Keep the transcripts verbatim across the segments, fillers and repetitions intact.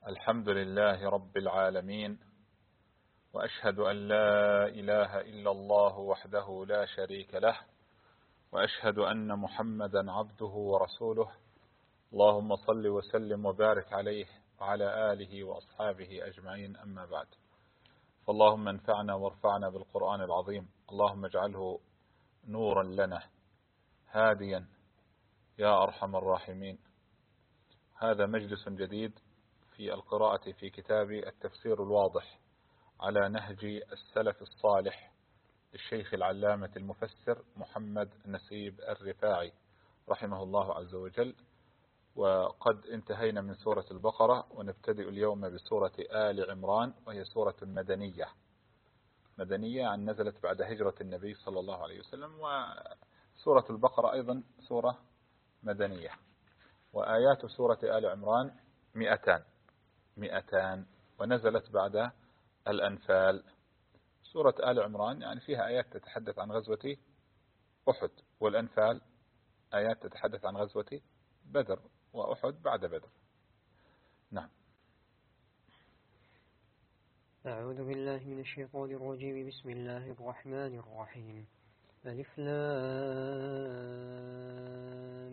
الحمد لله رب العالمين، وأشهد أن لا إله إلا الله وحده لا شريك له، وأشهد أن محمدا عبده ورسوله. اللهم صل وسلم وبارك عليه وعلى آله وأصحابه أجمعين، أما بعد. فاللهم انفعنا وارفعنا بالقرآن العظيم، اللهم اجعله نورا لنا هاديا يا أرحم الراحمين. هذا مجلس جديد في القراءة في كتاب التفسير الواضح على نهج السلف الصالح للشيخ العلامة المفسر محمد نسيب الرفاعي رحمه الله عز وجل. وقد انتهينا من سورة البقرة، ونبتدئ اليوم بسورة آل عمران، وهي سورة مدنية مدنية عن نزلت بعد هجرة النبي صلى الله عليه وسلم. وسورة البقرة أيضا سورة مدنية، وآيات سورة آل عمران مئتان مئتان ونزلت بعد الأنفال. سورة آل عمران يعني فيها آيات تتحدث عن غزوة أحد، والأنفال آيات تتحدث عن غزوة بدر وأحد بعد بدر. نعم. أعوذ بالله من الشيطان الرجيم. بسم الله الرحمن الرحيم. ألف لام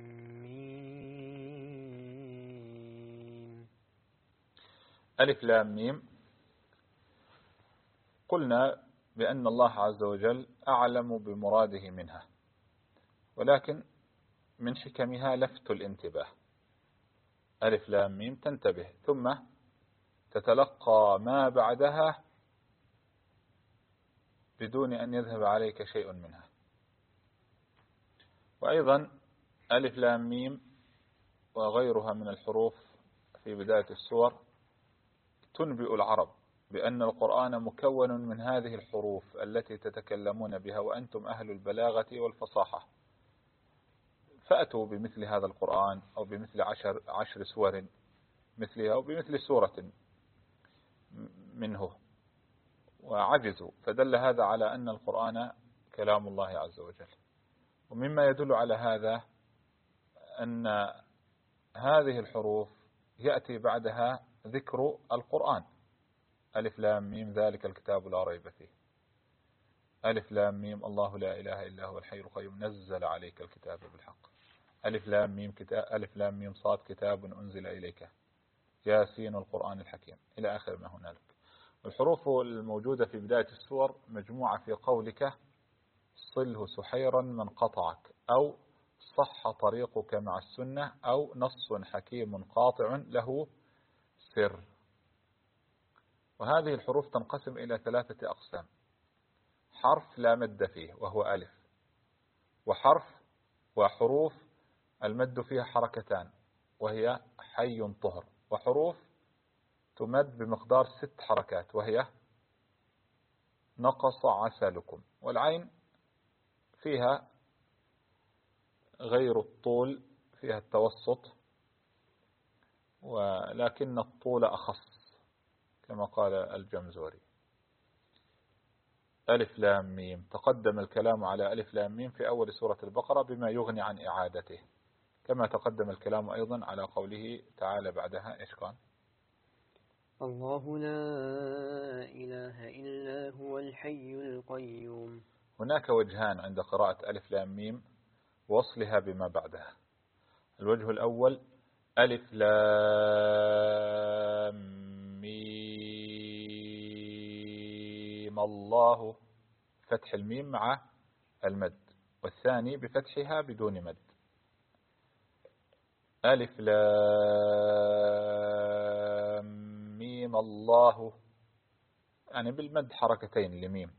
ميم. ألف لام ميم. قلنا بأن الله عز وجل أعلم بمراده منها، ولكن من حكمها لفت الانتباه. ألف لام ميم تنتبه، ثم تتلقى ما بعدها بدون أن يذهب عليك شيء منها. وأيضا ألف لام ميم وغيرها من الحروف في بداية السور تنبئ العرب بأن القرآن مكون من هذه الحروف التي تتكلمون بها، وأنتم أهل البلاغة والفصاحة، فأتوا بمثل هذا القرآن أو بمثل عشر, عشر سور مثلها أو بمثل سورة منه، وعجزوا. فدل هذا على أن القرآن كلام الله عز وجل. ومما يدل على هذا أن هذه الحروف يأتي بعدها ذكر القرآن. ألف لام ميم ذلك الكتاب لا ريب فيه. ألف لام ميم الله لا إله إلا هو الحي القيوم نزل عليك الكتاب بالحق. ألف لام ميم كتاب ألف لام ميم صاد كتاب أنزل إليك ياسين القرآن الحكيم، إلى آخر ما هنالك. والحروف الموجودة في بداية السور مجموعة في قولك صله سحيرا من قطعك، أو صح طريقك مع السنة، أو نص حكيم قاطع له سر. وهذه الحروف تنقسم إلى ثلاثة أقسام: حرف لا مد فيه وهو ألف، وحرف وحروف المد فيها حركتان وهي حي طهر، وحروف تمد بمقدار ست حركات وهي نقص عسلكم. والعين فيها غير الطول، فيها التوسط، ولكن الطول أخص كما قال الجمزوري. ألف لام ميم، تقدم الكلام على ألف لام ميم في أول سورة البقرة بما يغني عن إعادته، كما تقدم الكلام أيضا على قوله تعالى بعدها إيش كان؟ الله لا إله إلا هو الحي القيوم. هناك وجهان عند قراءة ألف لام ميم وصلها بما بعدها. الوجه الأول ألف لام ميم الله، فتح الميم مع المد، والثاني بفتحها بدون مد. ألف لام ميم الله يعني بالمد حركتين لميم،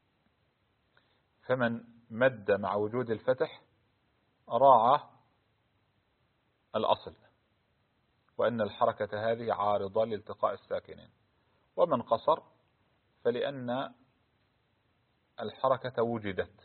فمن مد مع وجود الفتح راعى الأصل، وأن الحركة هذه عارضة لالتقاء الساكنين. ومن قصر فلأن الحركة وجدت،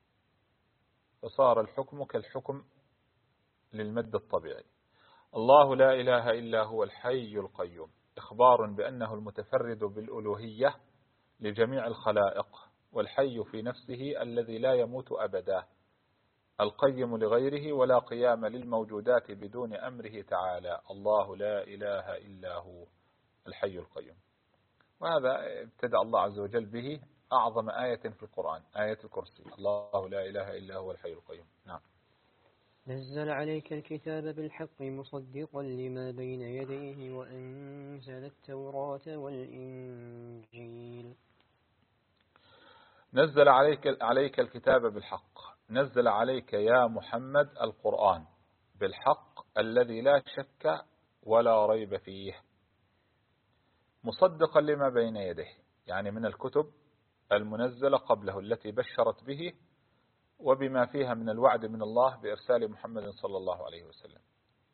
فصار الحكم كالحكم للمد الطبيعي. الله لا إله إلا هو الحي القيوم، إخبار بأنه المتفرد بالألوهية لجميع الخلائق، والحي في نفسه الذي لا يموت أبدا، القيم لغيره ولا قيام للموجودات بدون أمره تعالى. الله لا إله إلا هو الحي القيوم. وهذا ابتدأ الله عز وجل به أعظم آية في القرآن، آية الكرسي، الله لا إله إلا هو الحي القيوم. نعم. نزل عليك الكتاب بالحق مصدقا لما بين يديه وأنزل التوراة والإنجيل. نزل عليك عليك الكتاب بالحق، نزل عليك يا محمد القرآن بالحق الذي لا شك ولا ريب فيه، مصدقا لما بين يديه، يعني من الكتب المنزلة قبله التي بشرت به وبما فيها من الوعد من الله بإرسال محمد صلى الله عليه وسلم.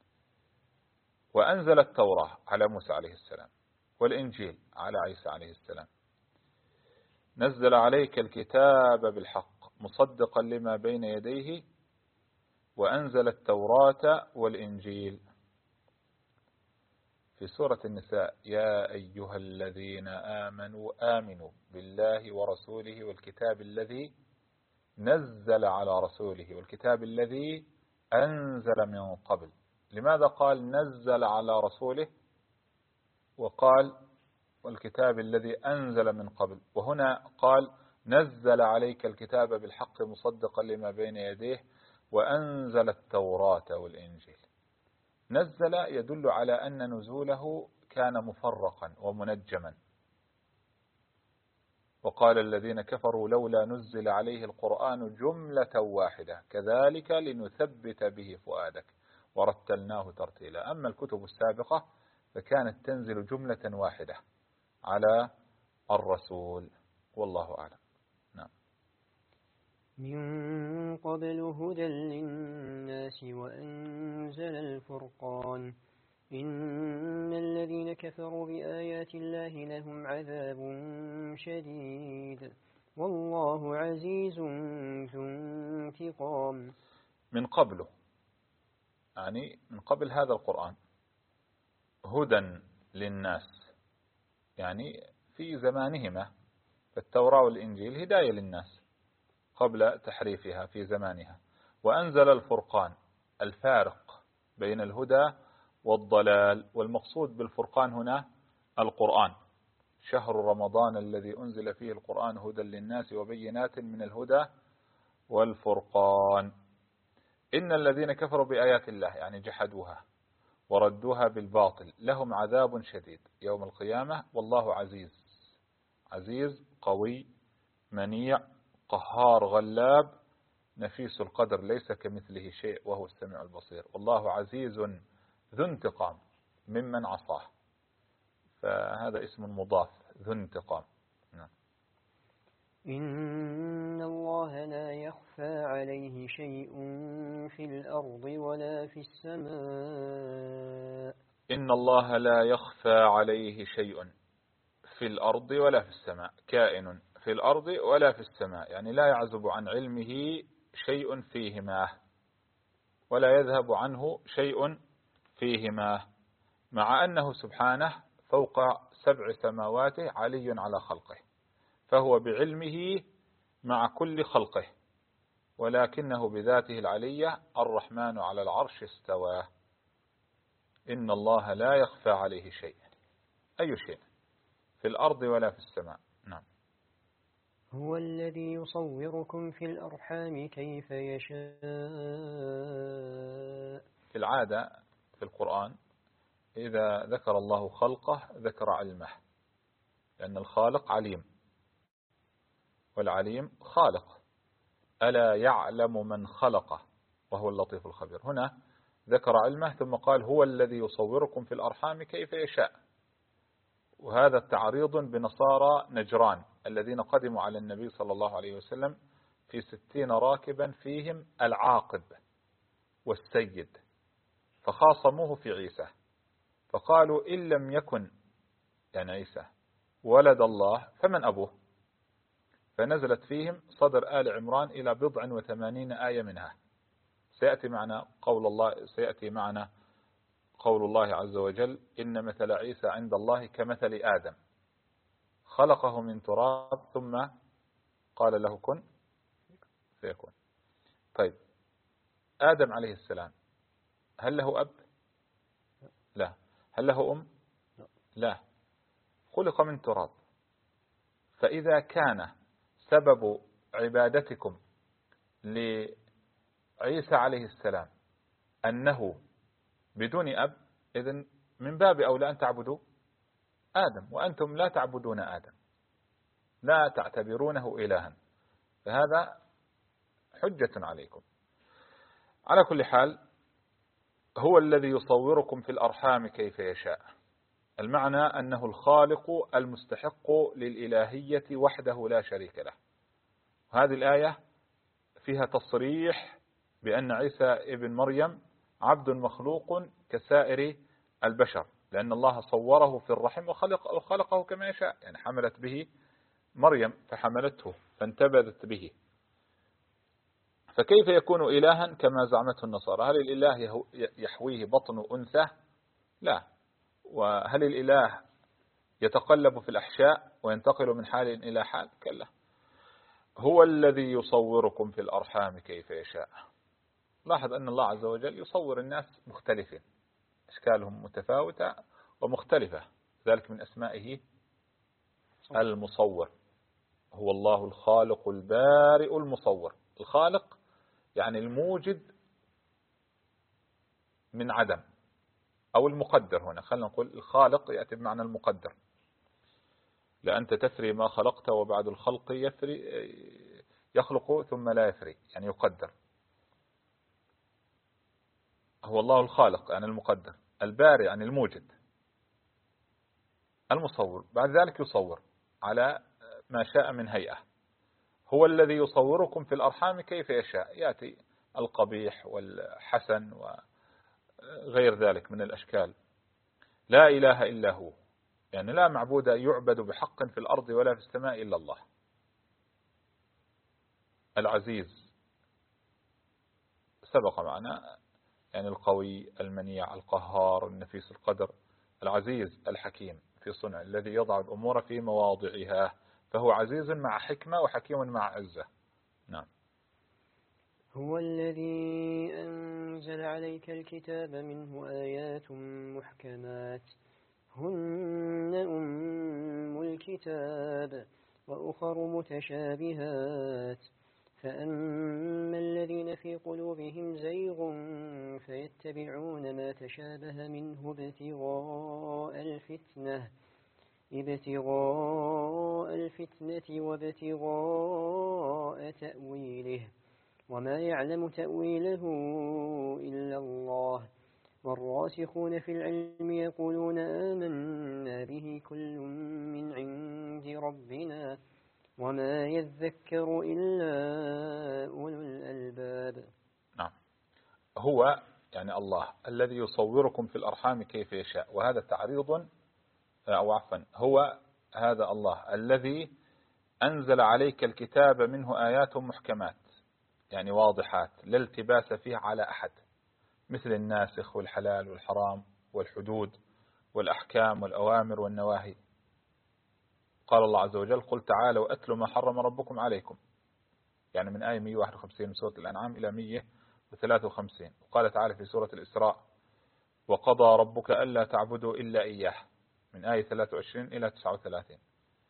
وأنزل التوراة على موسى عليه السلام والإنجيل على عيسى عليه السلام. نزل عليك الكتاب بالحق مصدقا لما بين يديه وأنزل التوراة والإنجيل. في سورة النساء: يا أيها الذين آمنوا آمنوا بالله ورسوله والكتاب الذي نزل على رسوله والكتاب الذي أنزل من قبل. لماذا قال نزل على رسوله وقال والكتاب أنزل أنزل من قبل، وهنا قال نزل عليك الكتاب بالحق مصدقا لما بين يديه وأنزل التوراة والإنجيل؟ نزل يدل على أن نزوله كان مفرقا ومنجما. وقال الذين كفروا لولا نزل عليه القرآن جملة واحدة كذلك لنثبت به فؤادك ورتلناه ترتيلا. أما الكتب السابقة فكانت تنزل جملة واحدة على الرسول، والله أعلم. نعم. من قبل هدى للناس وأنزل الفرقان إن الذين كفروا بآيات الله لهم عذاب شديد والله عزيز ذو انتقام. من قبله يعني من قبل هذا القرآن هدى للناس، يعني في زمانهما، فالتوراة والإنجيل هداية للناس قبل تحريفها في زمانها. وأنزل الفرقان الفارق بين الهدى والضلال، والمقصود بالفرقان هنا القرآن. شهر رمضان الذي أنزل فيه القرآن هدى للناس وبينات من الهدى والفرقان. إن الذين كفروا بآيات الله يعني جحدوها وردوها بالباطل لهم عذاب شديد يوم القيامة والله عزيز، عزيز قوي منيع قهار غلاب نفيس القدر ليس كمثله شيء وهو السميع البصير. والله عزيز ذو انتقام ممن عصاه، فهذا اسم مضاف ذو انتقام. نعم. إن الله لا يخفى عليه شيء في الأرض ولا في السماء. إن الله لا يخفى عليه شيء في الأرض ولا في السماء، كائن في الأرض ولا في السماء، يعني لا يعزب عن علمه شيء فيهما ولا يذهب عنه شيء فيهما، مع أنه سبحانه فوق سبع سماوات علي على خلقه، فهو بعلمه مع كل خلقه، ولكنه بذاته العلية الرحمن على العرش استوى. إن الله لا يخفى عليه شيء، أي شيء في الأرض ولا في السماء. نعم. هو الذي يصوركم في الأرحام كيف يشاء. في العادة في القرآن إذا ذكر الله خلقه ذكر علمه، لأن الخالق عليم والعليم خالق. ألا يعلم من خلقه وهو اللطيف الخبير. هنا ذكر علمه ثم قال هو الذي يصوركم في الأرحام كيف يشاء، وهذا تعريض بنصارى نجران الذين قدموا على النبي صلى الله عليه وسلم في ستين راكبا فيهم العاقب والسيد، فخاصموه في عيسى فقالوا إن لم يكن يعني عيسى ولد الله فمن أبوه، فنزلت فيهم صدر آل عمران إلى بضع وثمانين آية منها. سيأتي معنا قول الله سيأتي معنا قول الله عز وجل إن مثل عيسى عند الله كمثل آدم خلقه من تراب ثم قال له كن فيكون. طيب آدم عليه السلام هل له أب؟ لا. هل له أم؟ لا. خلق من تراب. فإذا كان سبب عبادتكم لعيسى عليه السلام أنه بدون أب، إذن من باب أولى أن تعبدوا آدم، وأنتم لا تعبدون آدم، لا تعتبرونه إلها، فهذا حجة عليكم. على كل حال، هو الذي يصوركم في الأرحام كيف يشاء. المعنى أنه الخالق المستحق للإلهية وحده لا شريك له. هذه الآية فيها تصريح بأن عيسى ابن مريم عبد مخلوق كسائر البشر، لأن الله صوره في الرحم وخلق وخلقه كما يشاء، يعني حملت به مريم فحملته فانتبذت به. فكيف يكون إلها كما زعمته النصارى؟ هل الإله يحويه بطن أنثى؟ لا. وهل الإله يتقلب في الأحشاء وينتقل من حال إلى حال؟ كلا. هو الذي يصوركم في الأرحام كيف يشاء. لاحظ أن الله عز وجل يصور الناس مختلفين، أشكالهم متفاوتة ومختلفة، ذلك من أسمائه المصور. هو الله الخالق البارئ المصور. الخالق يعني الموجد من عدم، أو المقدر. هنا خلينا نقول الخالق يأتي بمعنى المقدر، لأنت تفري ما خلقت وبعد الخلق يفري يخلق ثم لا يفري، يعني يقدر. هو الله الخالق يعني المقدر، البارئ يعني الموجد، المصور بعد ذلك يصور على ما شاء من هيئة. هو الذي يصوركم في الأرحام كيف يشاء، يأتي القبيح والحسن وغير ذلك من الأشكال. لا إله إلا هو، يعني لا معبود يعبد بحق في الأرض ولا في السماء إلا الله. العزيز سبق معنا، يعني القوي المنيع القهار النفيس القدر. العزيز الحكيم في صنع، الذي يضع الأمور في مواضعها، فهو عزيز مع حكمة وحكيم مع عزة. نعم. هو الذي أنزل عليك الكتاب منه آيات محكمات هن أم الكتاب وأخر متشابهات فأما الذين في قلوبهم زيغ فيتبعون ما تشابه منه ابتغاء الفتنة ابتغاء الفتنة وابتغاء تأويله وما يعلم تأويله إلا الله والراسخون في العلم يقولون آمنا به كل من عند ربنا وما يذكر إلا أولو الألباب. نعم. هو يعني الله الذي يصوركم في الأرحام كيف يشاء، وهذا تعريض أو عفوا هو هذا الله الذي أنزل عليك الكتاب منه آيات محكمات، يعني واضحات لا التباس فيها على أحد، مثل الناسخ والحلال والحرام والحدود والأحكام والأوامر والنواهي. قال الله عز وجل قل تعالوا أتلوا ما حرم ربكم عليكم، يعني من آية مئة وواحد وخمسين من سورة الأنعام إلى مئة وثلاثة وخمسين. وقال تعالى في سورة الإسراء وقضى ربك ألا تعبدوا إلا إياه، من آية ثلاثة وعشرين إلى تسعة وثلاثين.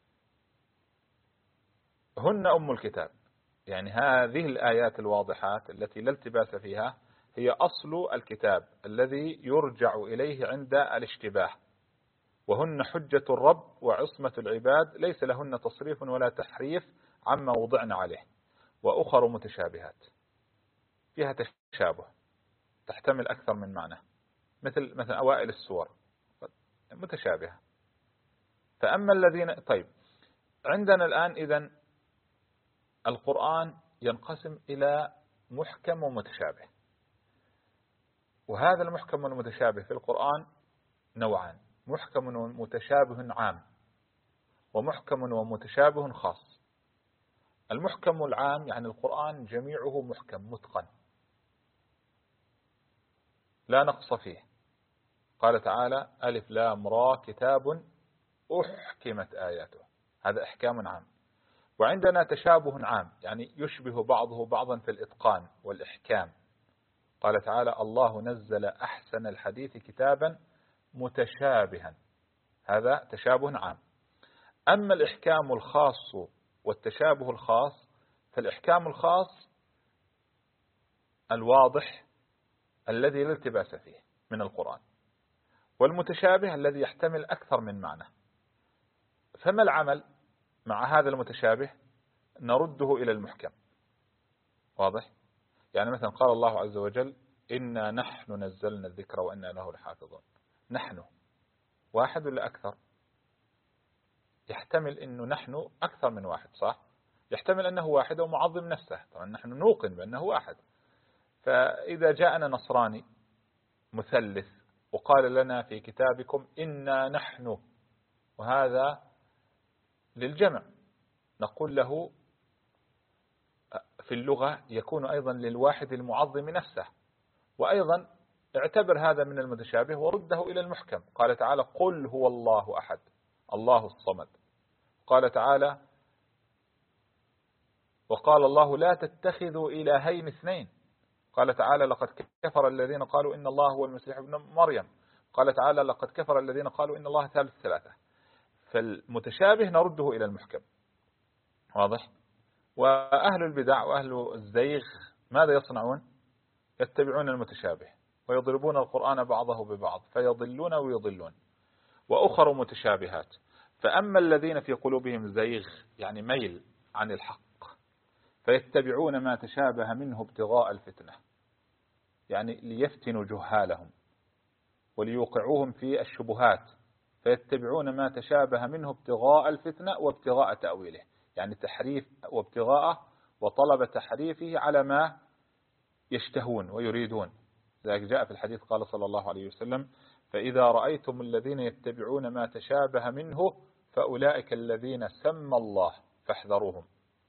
هن أم الكتاب، يعني هذه الآيات الواضحات التي لا التباس فيها هي أصل الكتاب الذي يرجع إليه عند الاشتباه، وهن حجة الرب وعصمة العباد ليس لهن تصريف ولا تحريف عما وضعنا عليه. وأخر متشابهات فيها تشابه تحتمل أكثر من معنى، مثل مثل أوائل السور متشابهة. فأما الذين طيب عندنا الآن إذن القرآن ينقسم إلى محكم ومتشابه، وهذا المحكم والمتشابه في القرآن نوعان: محكم ومتشابه عام، ومحكم ومتشابه خاص. المحكم العام يعني القرآن جميعه محكم متقن لا نقص فيه. قال تعالى ألف لام را كتاب أحكمت آياته، هذا إحكام عام. وعندنا تشابه عام، يعني يشبه بعضه بعضا في الإتقان والإحكام قال تعالى الله نزل أحسن الحديث كتابا متشابها، هذا تشابه عام. أما الإحكام الخاص والتشابه الخاص، فالإحكام الخاص الواضح الذي لا التباس فيه من القرآن، والمتشابه الذي يحتمل أكثر من معنى. فما العمل مع هذا المتشابه؟ نرده إلى المحكم. واضح؟ يعني مثلا قال الله عز وجل إنا نحن نزلنا الذكر وإنا له لحافظون. نحن واحد ولا أكثر؟ يحتمل أنه نحن أكثر من واحد، صح؟ يحتمل أنه واحد ومعظم نفسه، طبعا نحن نوقن بأنه واحد. فإذا جاءنا نصراني مثلث وقال لنا في كتابكم إنا نحن، وهذا للجمع، نقول له في اللغة يكون أيضا للواحد المعظم نفسه. وأيضا اعتبر هذا من المتشابه ورده إلى المحكم. قال تعالى قل هو الله أحد الله الصمد. قال تعالى وقال الله لا تتخذوا إلهين اثنين. قال تعالى لقد كفر الذين قالوا إن الله هو المسيح ابن مريم. قال تعالى لقد كفر الذين قالوا إن الله ثالث ثلاثة. فالمتشابه نرده إلى المحكم. واضح؟ وأهل البدع وأهل الزيغ ماذا يصنعون؟ يتبعون المتشابه ويضربون القرآن بعضه ببعض فيضلون ويضلون. وأخر متشابهات. فأما الذين في قلوبهم زيغ يعني ميل عن الحق فيتبعون ما تشابه منه ابتغاء الفتنة، يعني ليفتنوا جهالهم وليوقعوهم في الشبهات، فيتبعون ما تشابه منه ابتغاء الفتنة وابتغاء تأويله، يعني تحريف وابتغاء وطلب تحريفه على ما يشتهون ويريدون. ذلك جاء في الحديث قال صلى الله عليه وسلم فإذا رأيتم الذين يتبعون ما تشابه منه فأولئك الذين سمى الله فاحذروهم.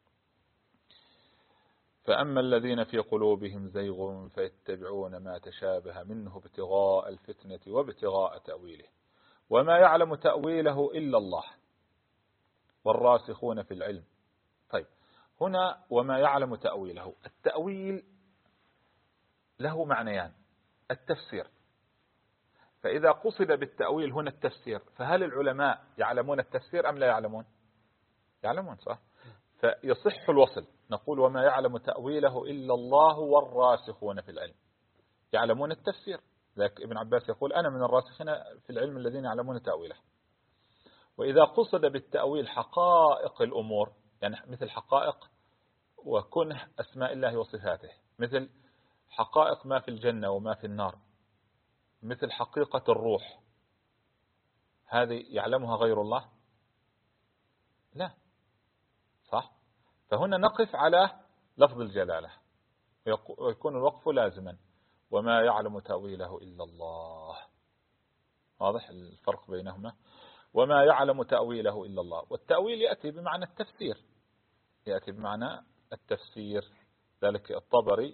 فأما الذين في قلوبهم زيغ فيتبعون ما تشابه منه ابتغاء الفتنة وابتغاء تأويله وما يعلم تأويله إلا الله والراسخون في العلم. طيب هنا وما يعلم تأويله، التأويل له معنيان، التفسير. فإذا قصد بالتأويل هنا التفسير فهل العلماء يعلمون التفسير أم لا يعلمون؟ يعلمون، صح؟ فيصح الوصل، نقول وما يعلم تأويله إلا الله والراسخون في العلم، يعلمون التفسير. ذلك ابن عباس يقول أنا من الراسخين في العلم الذين يعلمون تأويله. وإذا قصد بالتأويل حقائق الأمور، يعني مثل حقائق وكنه أسماء الله وصفاته، مثل حقائق ما في الجنة وما في النار، مثل حقيقة الروح، هذه يعلمها غير الله؟ لا، صح؟ فهنا نقف على لفظ الجلالة ويكون الوقف لازما وما يعلم تأويله إلا الله. واضح الفرق بينهما؟ وما يعلم تأويله إلا الله، والتأويل يأتي بمعنى التفسير، يأتي بمعنى التفسير. ذلك الطبري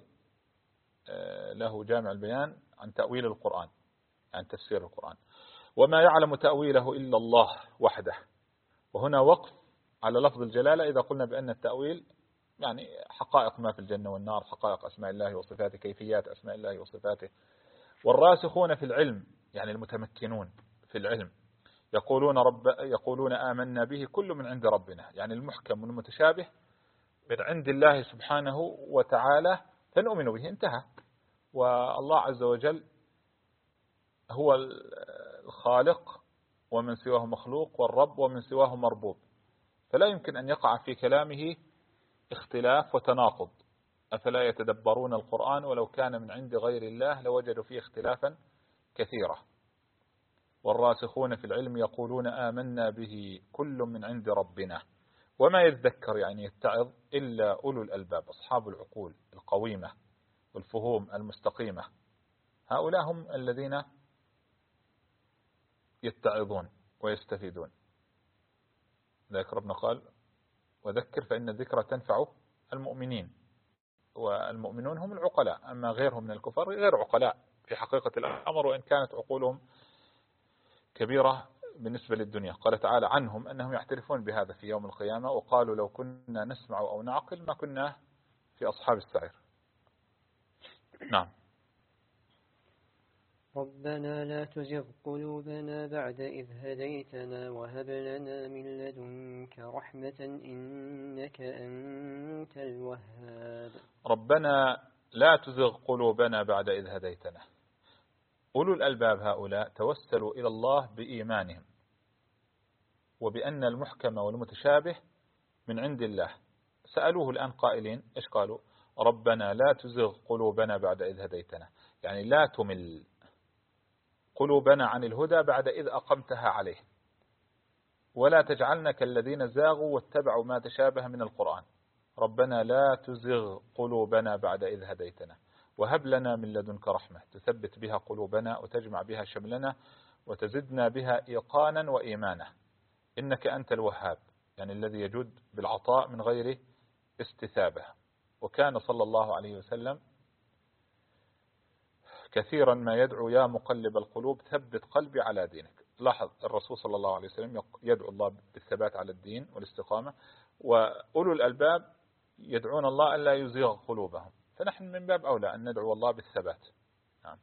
له جامع البيان عن تأويل القرآن، عن تفسير القرآن. وما يعلم تأويله إلا الله وحده. وهنا وقف على لفظ الجلالة إذا قلنا بأن التأويل يعني حقائق ما في الجنة والنار، حقائق أسماء الله وصفاته، كيفيات أسماء الله وصفاته. والراسخون في العلم يعني المتمكنون في العلم يقولون رب يقولون آمنا به كل من عند ربنا، يعني المحكم والمتشابه من عند الله سبحانه وتعالى فنؤمن به، انتهى. والله عز وجل هو الخالق ومن سواه مخلوق، والرب ومن سواه مربوب، فلا يمكن أن يقع في كلامه اختلاف وتناقض. أفلا يتدبرون القرآن ولو كان من عند غير الله لوجدوا فيه اختلافا كثيرا. والراسخون في العلم يقولون آمنا به كل من عند ربنا وما يذكر يعني يتعظ إلا أولو الألباب، أصحاب العقول القويمة والفهوم المستقيمة، هؤلاء هم الذين يتعظون ويستفيدون. ذلك ربنا قال وذكر فإن الذكرى تنفع المؤمنين، والمؤمنون هم العقلاء، أما غيرهم من الكفار غير عقلاء في حقيقة الأمر، وإن كانت عقولهم كبيرة بالنسبة للدنيا. قال تعالى عنهم أنهم يعترفون بهذا في يوم القيامة وقالوا لو كنا نسمع أو نعقل ما كنا في أصحاب السعير. نعم. ربنا لا تزغ قلوبنا بعد إذ هديتنا وهب لنا من لدنك رحمة إنك أنت الوهاب. ربنا لا تزغ قلوبنا بعد إذ هديتنا. أولو الألباب هؤلاء توسلوا إلى الله بإيمانهم وبأن المحكم والمتشابه من عند الله. سألوه الآن قائلين إيش قالوا؟ ربنا لا تزغ قلوبنا بعد إذ هديتنا، يعني لا تمل قلوبنا عن الهدى بعد إذ أقمتها عليه، ولا تجعلنا كالذين زاغوا واتبعوا ما تشابه من القرآن. ربنا لا تزغ قلوبنا بعد إذ هديتنا وهب لنا من لدنك رحمة تثبت بها قلوبنا وتجمع بها شملنا وتزدنا بها إيقانا وإيمانا إنك أنت الوهاب، يعني الذي يجود بالعطاء من غير استثابة. وكان صلى الله عليه وسلم كثيرا ما يدعو يا مقلب القلوب ثبت قلبي على دينك. لاحظ الرسول صلى الله عليه وسلم يدعو الله بالثبات على الدين والاستقامة، وأولو الألباب يدعون الله ألا يزيغ قلوبهم، فنحن من باب أولى أن ندعو الله بالثبات. نعم.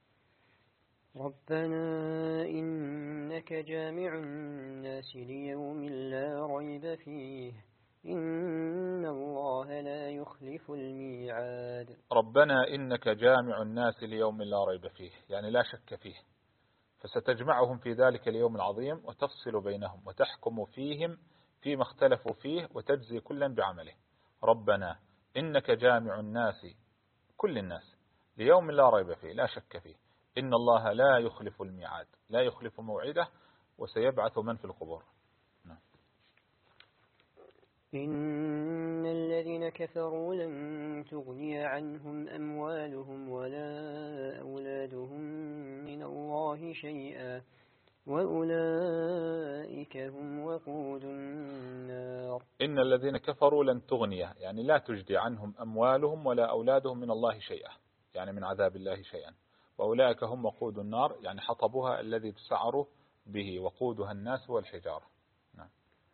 ربنا إنك جامع الناس ليوم لا ريب فيه إن الله لا يخلف الميعاد. ربنا إنك جامع الناس ليوم لا ريب فيه، يعني لا شك فيه، فستجمعهم في ذلك اليوم العظيم وتفصل بينهم وتحكم فيهم فيما اختلفوا فيه وتجزي كلا بعمله. ربنا إنك جامع الناس كل الناس ليوم لا ريب فيه لا شك فيه إن الله لا يخلف الميعاد، لا يخلف موعده وسيبعث من في القبور. إن الذين كفروا لن تغني عنهم أموالهم ولا أولادهم من الله شيئا وأولئك هم وقود النار. إن الذين كفروا لن تغني، يعني لا تجدي عنهم أموالهم ولا أولادهم من الله شيئا، يعني من عذاب الله شيئا. وأولئك هم وقود النار، يعني حطبها الذي تسعر به، وقودها الناس والحجارة. نعم.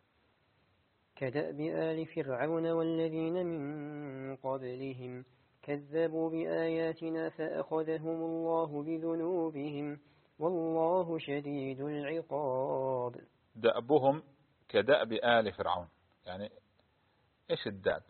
كدأب آل فرعون والذين من قبلهم كذبوا بآياتنا فأخذهم الله بذنوبهم والله شديد العقاب. دأبهم كدأب آل فرعون، يعني إيش الدأب؟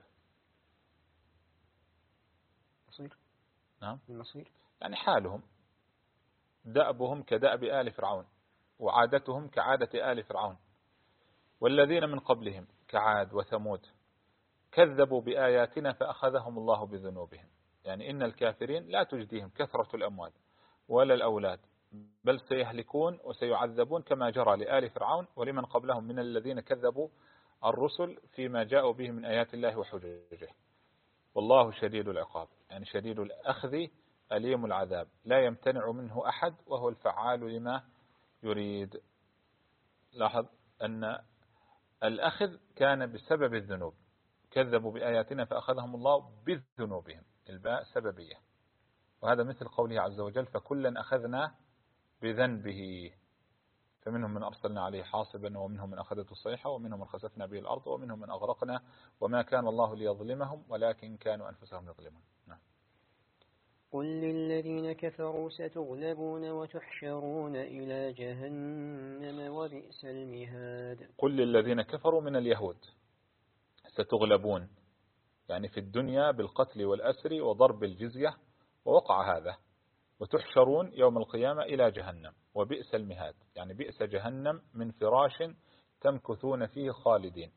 مصير. نعم. المصير يعني حالهم، دأبهم كدأب آل فرعون، وعادتهم كعادة آل فرعون. والذين من قبلهم كعاد وثمود كذبوا بآياتنا فأخذهم الله بذنوبهم، يعني إن الكافرين لا تجديهم كثرة الأموال ولا الأولاد، بل سيهلكون وسيعذبون كما جرى لآل فرعون ولمن قبلهم من الذين كذبوا الرسل فيما جاءوا به من آيات الله وحججه. والله شديد العقاب، يعني شديد الأخذ أليم العذاب، لا يمتنع منه أحد وهو الفعال لما يريد. لاحظ أن الأخذ كان بسبب الذنوب، كذبوا بآياتنا فأخذهم الله بذنوبهم، الباء سببية، وهذا مثل قوله عز وجل فكلا أخذنا بذنبه فمنهم من أرسلنا عليه حاصبا ومنهم من أخذته الصيحة ومنهم من خسفنا به الأرض ومنهم من أغرقنا وما كان الله ليظلمهم ولكن كانوا أنفسهم يظلمون. نعم. قل للذين كفروا ستغلبون وتحشرون إلى جهنم وبئس المهاد. قل للذين كفروا من اليهود ستغلبون، يعني في الدنيا بالقتل والأسر وضرب الجزية، ووقع هذا، وتحشرون يوم القيامة إلى جهنم وبئس المهاد، يعني بئس جهنم من فراش تمكثون فيه خالدين.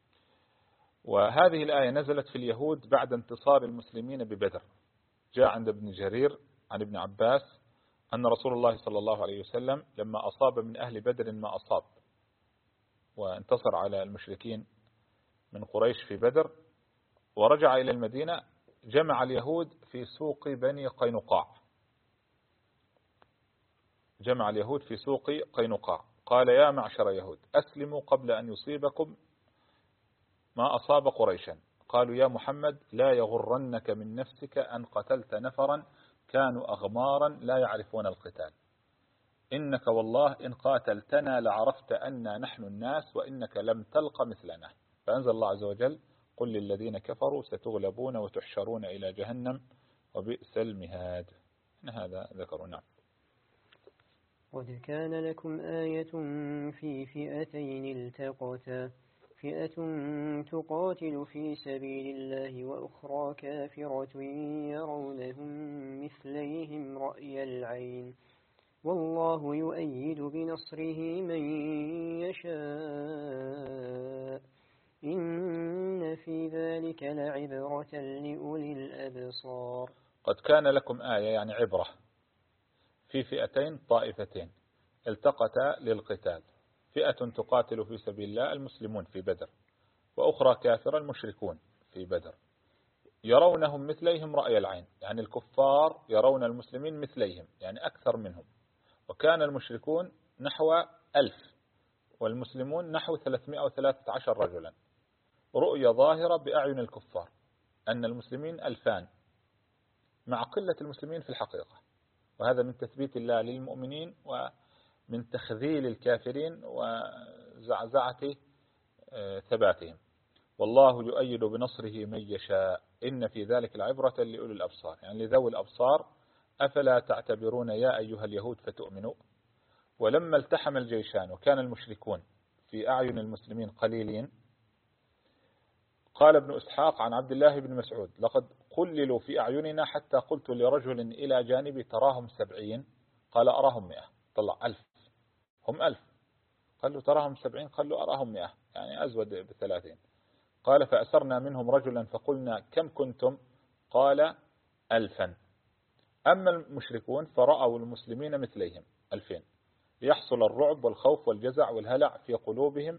وهذه الآية نزلت في اليهود بعد انتصار المسلمين ببدر. جاء عند ابن جرير عن ابن عباس أن رسول الله صلى الله عليه وسلم لما أصاب من أهل بدر ما أصاب وانتصر على المشركين من قريش في بدر ورجع إلى المدينة، جمع اليهود في سوق بني قينقاع، جمع اليهود في سوق قينقاع قال يا معشر يهود أسلموا قبل أن يصيبكم ما أصاب قريشا. قالوا يا محمد لا يغرنك من نفسك أن قتلت نفرا كانوا أغمارا لا يعرفون القتال، إنك والله إن قاتلتنا لعرفت أننا نحن الناس وإنك لم تلق مثلنا. فأنزل الله عز وجل قل للذين كفروا ستغلبون وتحشرون إلى جهنم وبئس المهاد. إن هذا ذكروا. نعم. قد كان لكم آية في فئتين التقتا فئة تقاتل في سبيل الله وأخرى كافرة يرونهم مثليهم رأي العين والله يؤيد بنصره من يشاء إن في ذلك لعبرة لأولي الأبصار. قد كان لكم آية يعني عبرة في فئتين طائفتين التقتا للقتال، فئة تقاتل في سبيل الله المسلمون في بدر، وأخرى كافرة المشركون في بدر، يرونهم مثليهم رأي العين، يعني الكفار يرون المسلمين مثليهم يعني أكثر منهم، وكان المشركون نحو ألف والمسلمون نحو ثلاثمائة وثلاثة عشر رجلا، رؤية ظاهرة بأعين الكفار أن المسلمين ألفان مع قلة المسلمين في الحقيقة، وهذا من تثبيت الله للمؤمنين ومن تخذيل الكافرين وزعزعة ثباتهم. والله يؤيد بنصره من يشاء إن في ذلك العبرة لأولي الأبصار، يعني لذوي الأبصار. أفلا تعتبرون يا أيها اليهود فتؤمنوا. ولما التحم الجيشان وكان المشركون في أعين المسلمين قليلين، قال ابن إسحاق عن عبد الله بن مسعود لقد قللوا في أعيننا حتى قلت لرجل إلى جانبي تراهم سبعين، قال أراهم مئة، طلع ألف، هم ألف، قال له تراهم سبعين، قال له أراهم مئة، يعني أزود بثلاثين. قال فأسرنا منهم رجلا فقلنا كم كنتم؟ قال ألفا. أما المشركون فرأوا المسلمين مثليهم ألفين، ليحصل الرعب والخوف والجزع والهلع في قلوبهم،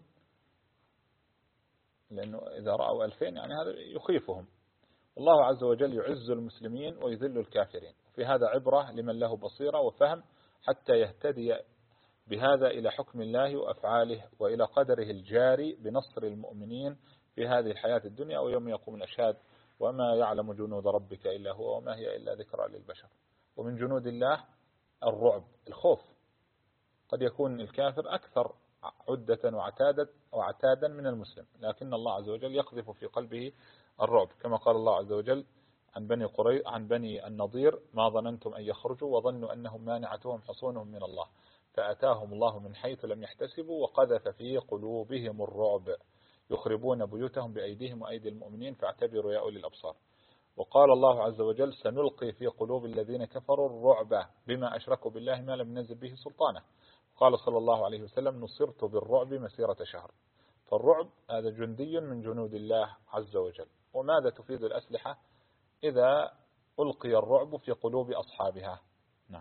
لأنه إذا رأوا ألفين يعني هذا يخيفهم. الله عز وجل يعز المسلمين ويذل الكافرين، في هذا عبرة لمن له بصيرة وفهم حتى يهتدي بهذا إلى حكم الله وأفعاله وإلى قدره الجاري بنصر المؤمنين في هذه الحياة الدنيا ويوم يقوم الأشهاد وما يعلم جنود ربك إلا هو وما هي إلا ذكرى للبشر. ومن جنود الله الرعب الخوف، قد يكون الكافر أكثر عدة وعتادا وعتادا من المسلم، لكن الله عز وجل يقذف في قلبه الرعب، كما قال الله عز وجل عن بني قري عن بني النضير ما ظننتم أن يخرجوا وظنوا أنهم مانعتهم حصونهم من الله فأتاهم الله من حيث لم يحتسبوا وقذف في قلوبهم الرعب يخربون بيوتهم بأيديهم وأيدي المؤمنين فاعتبروا يا أولي الأبصار. وقال الله عز وجل سنلقي في قلوب الذين كفروا الرعب بما أشركوا بالله ما لم ينزل به سلطانه. قال صلى الله عليه وسلم نصرت بالرعب مسيرة شهر. فالرعب هذا جندي من جنود الله عز وجل. وماذا تفيد الأسلحة إذا ألقي الرعب في قلوب أصحابها؟ نعم.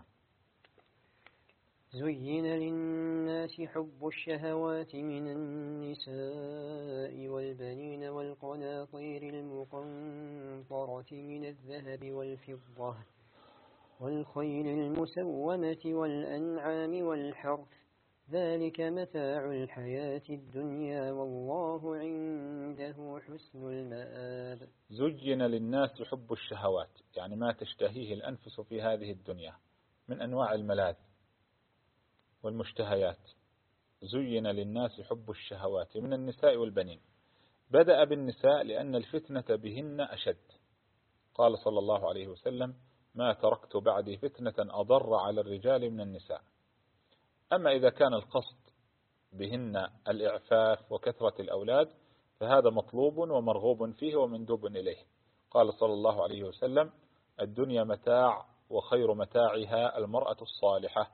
زين للناس حب الشهوات من النساء والبنين والقناطير المقنطرة من الذهب والفضة والخيل المسومة والأنعام والحرث ذلك متاع الحياة الدنيا والله عنده حسن المآب. زين للناس حب الشهوات يعني ما تشتهيه الأنفس في هذه الدنيا من أنواع الملاذ والمشتهيات. زين للناس حب الشهوات من النساء والبنين. بدأ بالنساء لأن الفتنة بهن أشد. قال صلى الله عليه وسلم ما تركت بعدي فتنة أضر على الرجال من النساء. أما إذا كان القصد بهن الإعفاف وكثرة الأولاد فهذا مطلوب ومرغوب فيه ومندوب إليه. قال صلى الله عليه وسلم الدنيا متاع وخير متاعها المرأة الصالحة،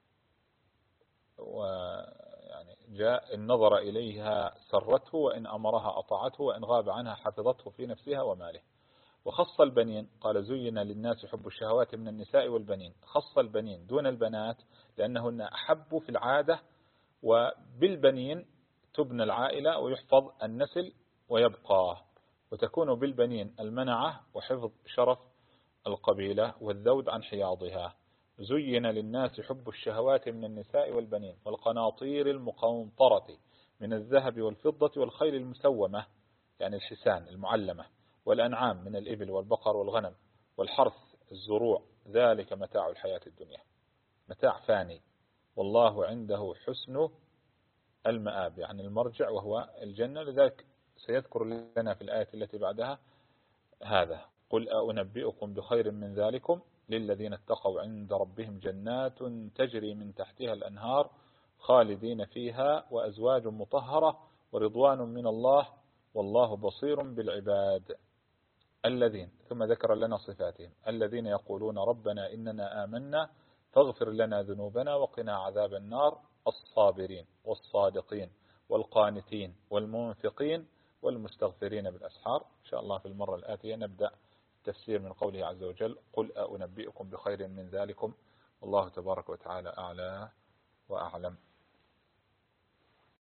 ويعني جاء النظر إليها سرته وإن أمرها أطاعته وإن غاب عنها حفظته في نفسها وماله. وخص البنين قال زين للناس حب الشهوات من النساء والبنين، خص البنين دون البنات لأنهن أحب في العادة، وبالبنين تبنى العائلة ويحفظ النسل ويبقى، وتكون بالبنين المنعة وحفظ شرف القبيلة والذود عن حياضها. زين للناس حب الشهوات من النساء والبنين والقناطير المقنطرة من الذهب والفضة والخيل المسومة يعني الحسان المعلمة والأنعام من الإبل والبقر والغنم والحرث الزروع ذلك متاع الحياة الدنيا، متاع فاني والله عنده حسن المآب يعني المرجع وهو الجنة. لذلك سيذكر لنا في الآية التي بعدها هذا قل أنبئكم بخير من ذلكم للذين اتقوا عند ربهم جنات تجري من تحتها الأنهار خالدين فيها وأزواج مطهرة ورضوان من الله والله بصير بالعباد. الذين، ثم ذكر لنا صفاتهم: الذين يقولون ربنا إننا آمنا فاغفر لنا ذنوبنا وقنا عذاب النار، الصابرين والصادقين والقانتين والمنفقين والمستغفرين بالأسحار. إن شاء الله في المرة الآتية نبدأ التفسير من قوله عز وجل: قل أنبئكم بخير من ذلكم والله تبارك وتعالى أعلى وأعلم.